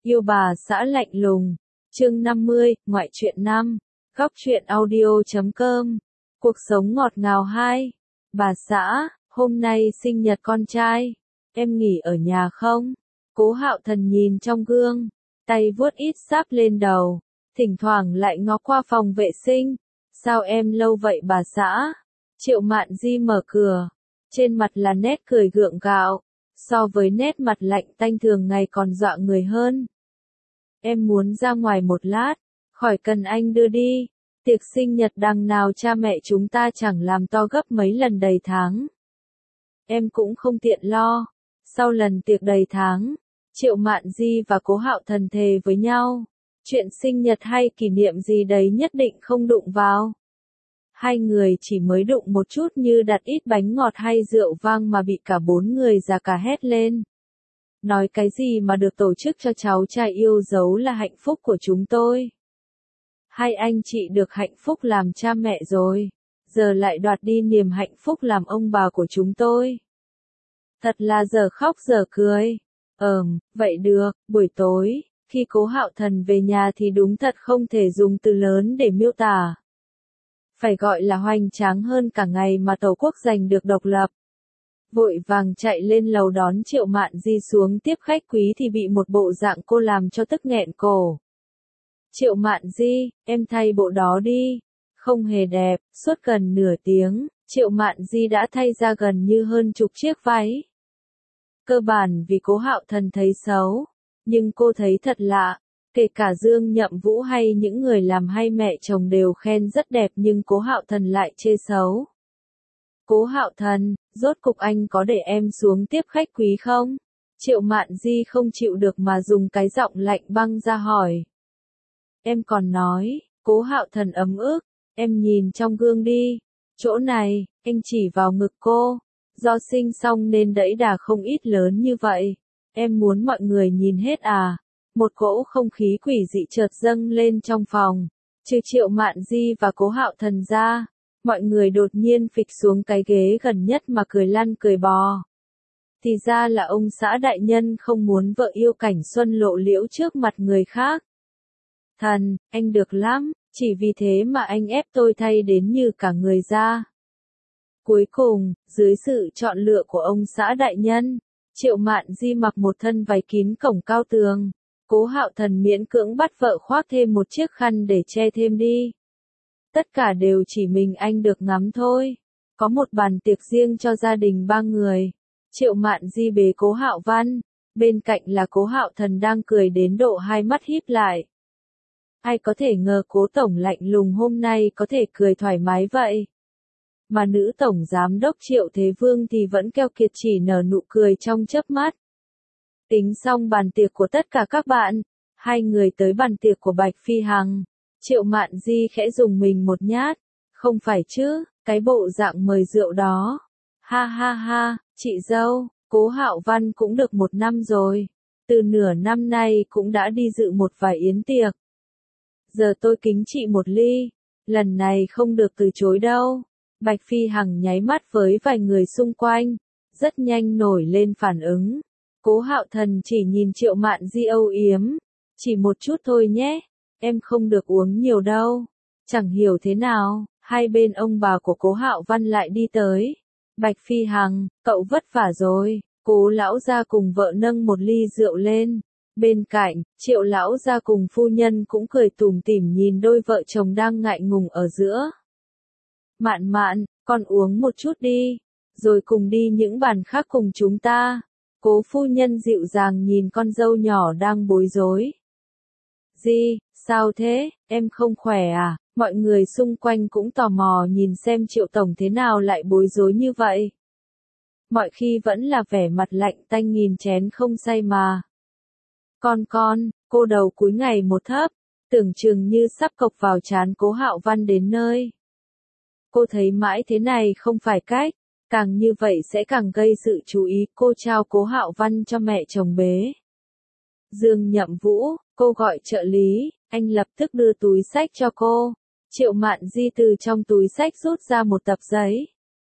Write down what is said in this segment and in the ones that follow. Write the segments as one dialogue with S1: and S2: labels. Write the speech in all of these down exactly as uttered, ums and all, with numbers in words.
S1: Yêu bà xã lạnh lùng. Chương năm mươi, ngoại truyện năm. Góc truyện audio chấm com. Cuộc sống ngọt ngào hai. Bà xã, hôm nay sinh nhật con trai. Em nghỉ ở nhà không? Cố Hạo Thần nhìn trong gương, tay vuốt ít sáp lên đầu, thỉnh thoảng lại ngó qua phòng vệ sinh. Sao em lâu vậy bà xã? Triệu Mạn Di mở cửa, trên mặt là nét cười gượng gạo, so với nét mặt lạnh tanh thường ngày còn dọa người hơn. Em muốn ra ngoài một lát, khỏi cần anh đưa đi. Tiệc sinh nhật đằng nào cha mẹ chúng ta chẳng làm to gấp mấy lần đầy tháng. Em cũng không tiện lo. Sau lần tiệc đầy tháng, Triệu Mạn Di và Cố Hạo Thần thề với nhau, chuyện sinh nhật hay kỷ niệm gì đấy nhất định không đụng vào. Hai người chỉ mới đụng một chút như đặt ít bánh ngọt hay rượu vang mà bị cả bốn người già cả hét lên. Nói cái gì mà được tổ chức cho cháu trai yêu dấu là hạnh phúc của chúng tôi. Hai anh chị được hạnh phúc làm cha mẹ rồi, giờ lại đoạt đi niềm hạnh phúc làm ông bà của chúng tôi. Thật là giờ khóc giờ cười. Ờm, vậy được, buổi tối, khi Cố Hạo Thần về nhà thì đúng thật không thể dùng từ lớn để miêu tả. Phải gọi là hoành tráng hơn cả ngày mà Tổ quốc giành được độc lập. Vội vàng chạy lên lầu đón Triệu Mạn Di xuống tiếp khách quý thì bị một bộ dạng cô làm cho tức nghẹn cổ. Triệu Mạn Di, em thay bộ đó đi. Không hề đẹp, suốt gần nửa tiếng, Triệu Mạn Di đã thay ra gần như hơn chục chiếc váy. Cơ bản vì Cố Hạo Thần thấy xấu, nhưng cô thấy thật lạ, kể cả Dương Nhậm Vũ hay những người làm hay mẹ chồng đều khen rất đẹp nhưng Cố Hạo Thần lại chê xấu. Cố Hạo Thần, rốt cục anh có để em xuống tiếp khách quý không? Triệu Mạn Di không chịu được mà dùng cái giọng lạnh băng ra hỏi. Em còn nói, Cố Hạo Thần ấm ức, em nhìn trong gương đi, chỗ này, anh chỉ vào ngực cô, do sinh xong nên đẫy đà không ít lớn như vậy, em muốn mọi người nhìn hết à? Một cỗ không khí quỷ dị chợt dâng lên trong phòng, trừ Triệu Mạn Di và Cố Hạo Thần ra, mọi người đột nhiên phịch xuống cái ghế gần nhất mà cười lăn cười bò. Thì ra là ông xã đại nhân không muốn vợ yêu cảnh xuân lộ liễu trước mặt người khác. Thần, anh được lắm, chỉ vì thế mà anh ép tôi thay đến như cả người ra. Cuối cùng, dưới sự chọn lựa của ông xã đại nhân, Triệu Mạn Di mặc một thân váy kín cổng cao tường. Cố Hạo Thần miễn cưỡng bắt vợ khoác thêm một chiếc khăn để che thêm đi. Tất cả đều chỉ mình anh được ngắm thôi. Có một bàn tiệc riêng cho gia đình ba người. Triệu Mạn Di bế Cố Hạo Văn, bên cạnh là Cố Hạo Thần đang cười đến độ hai mắt híp lại. Ai có thể ngờ Cố tổng lạnh lùng hôm nay có thể cười thoải mái vậy. Mà nữ tổng giám đốc Triệu Thế Vương thì vẫn keo kiệt chỉ nở nụ cười trong chớp mắt. Tính xong bàn tiệc của tất cả các bạn, hai người tới bàn tiệc của Bạch Phi Hằng. Triệu Mạn Di khẽ dùng mình một nhát. Không phải chứ, cái bộ dạng mời rượu đó. Ha ha ha, chị dâu, Cố Hạo Văn cũng được một năm rồi. Từ nửa năm nay cũng đã đi dự một vài yến tiệc. Giờ tôi kính chị một ly. Lần này không được từ chối đâu. Bạch Phi Hằng nháy mắt với vài người xung quanh. Rất nhanh nổi lên phản ứng. Cố Hạo Thần chỉ nhìn Triệu Mạn Di âu yếm. Chỉ một chút thôi nhé. Em không được uống nhiều đâu. Chẳng hiểu thế nào, hai bên ông bà của Cố Hạo Văn lại đi tới. Bạch Phi Hằng, cậu vất vả rồi. Cố lão gia cùng vợ nâng một ly rượu lên. Bên cạnh, Triệu lão gia cùng phu nhân cũng cười tủm tỉm nhìn đôi vợ chồng đang ngại ngùng ở giữa. Mạn Mạn, con uống một chút đi, rồi cùng đi những bàn khác cùng chúng ta. Cố phu nhân dịu dàng nhìn con dâu nhỏ đang bối rối. Di, sao thế, em không khỏe à? Mọi người xung quanh cũng tò mò nhìn xem Triệu tổng thế nào lại bối rối như vậy. Mọi khi vẫn là vẻ mặt lạnh tanh nghìn chén không say mà. Con con, cô đầu cúi ngày một thấp, tưởng chừng như sắp cộc vào trán Cố Hạo Văn đến nơi. Cô thấy mãi thế này không phải cách, càng như vậy sẽ càng gây sự chú ý. Cô trao Cố Hạo Văn cho mẹ chồng bế. Dương Nhậm Vũ, cô gọi trợ lý, anh lập tức đưa túi xách cho cô. Triệu Mạn Di từ trong túi xách rút ra một tập giấy.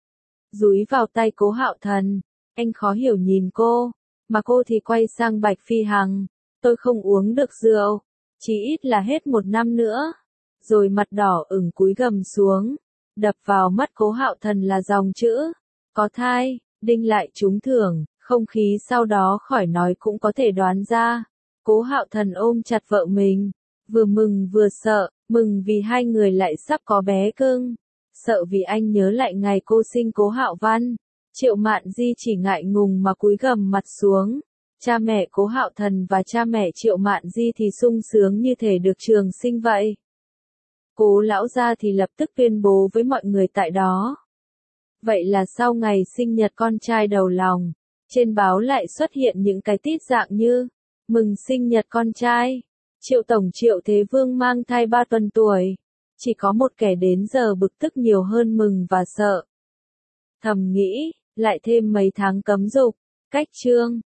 S1: Dúi vào tay Cố Hạo Thần, anh khó hiểu nhìn cô, mà cô thì quay sang Bạch Phi Hằng. tôi không uống được rượu, chí ít là hết một năm nữa. Rồi mặt đỏ ửng cúi gằm xuống, đập vào mắt Cố Hạo Thần là dòng chữ, có thai, đinh lại trúng thưởng, không khí sau đó khỏi nói cũng có thể đoán ra. Cố Hạo Thần ôm chặt vợ mình, vừa mừng vừa sợ, mừng vì hai người lại sắp có bé cưng, sợ vì anh nhớ lại ngày cô sinh Cố Hạo Văn. Triệu Mạn Di chỉ ngại ngùng mà cúi gằm mặt xuống. Cha mẹ Cố Hạo Thần và cha mẹ Triệu Mạn Di thì sung sướng như thể được trường sinh vậy. Cố lão gia thì lập tức tuyên bố với mọi người tại đó. Vậy là sau ngày sinh nhật con trai đầu lòng, trên báo lại xuất hiện những cái tít dạng như, mừng sinh nhật con trai, Triệu Tổng Triệu Thế Vương mang thai ba tuần tuổi. Chỉ có một kẻ đến giờ bực tức nhiều hơn mừng và sợ. Thầm nghĩ, lại thêm mấy tháng cấm dục, cách chương.